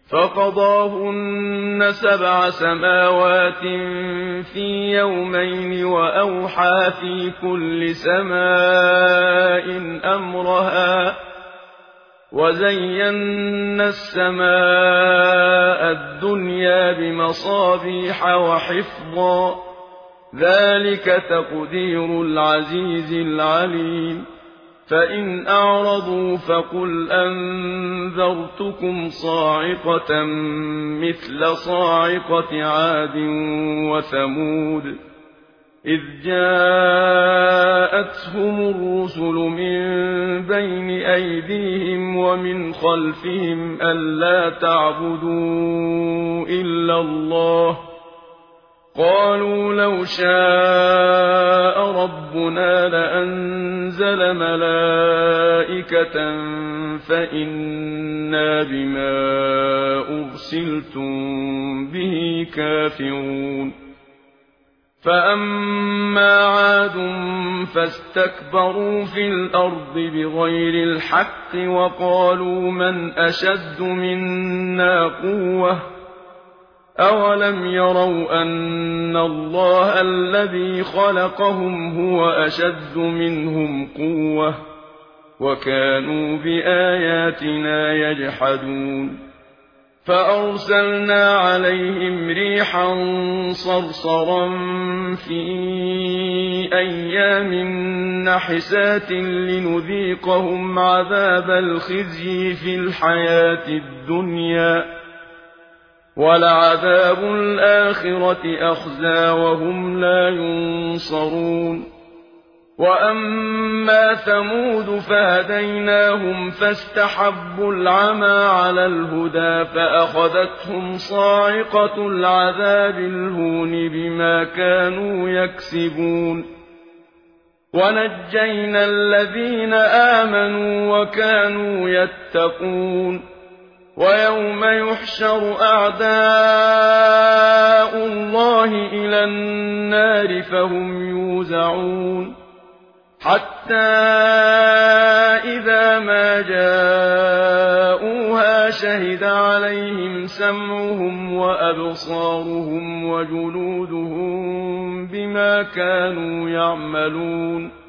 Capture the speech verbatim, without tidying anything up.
فقضاهن سبع سماوات في يومين وأوحى في كل سماء أمرها وزينا السماء الدنيا بمصابيح وحفظا ذلك تقدير العزيز العليم فإن أعرضوا فقل أنذرتكم صاعقة مثل صاعقة عاد وثمود إذ جاءتهم الرسل من بين أيديهم ومن خلفهم ألا تعبدوا إلا الله قالوا لو شاء ربنا لأنزل ملائكة فإنا بما أرسلتم به كافرون فأما عاد فاستكبروا في الأرض بغير الحق وقالوا من أشد منا قوة أولم يروا أن الله الذي خلقهم هو أشد منهم قوة وكانوا بآياتنا يجحدون فأرسلنا عليهم ريحا صرصرا في أيام نحسات لنذيقهم عذاب الخزي في الحياة الدنيا ولعذاب الآخرة أخزى وهم لا ينصرون وأما ثمود فهديناهم فاستحبوا العمى على الهدى فأخذتهم صاعقة العذاب الهون بما كانوا يكسبون ونجينا الذين آمنوا وكانوا يتقون ويوم يحشر أعداء الله إلى النار فهم يوزعون حتى إذا ما جاءوها شهد عليهم سمعهم وأبصارهم وجلودهم بما كانوا يعملون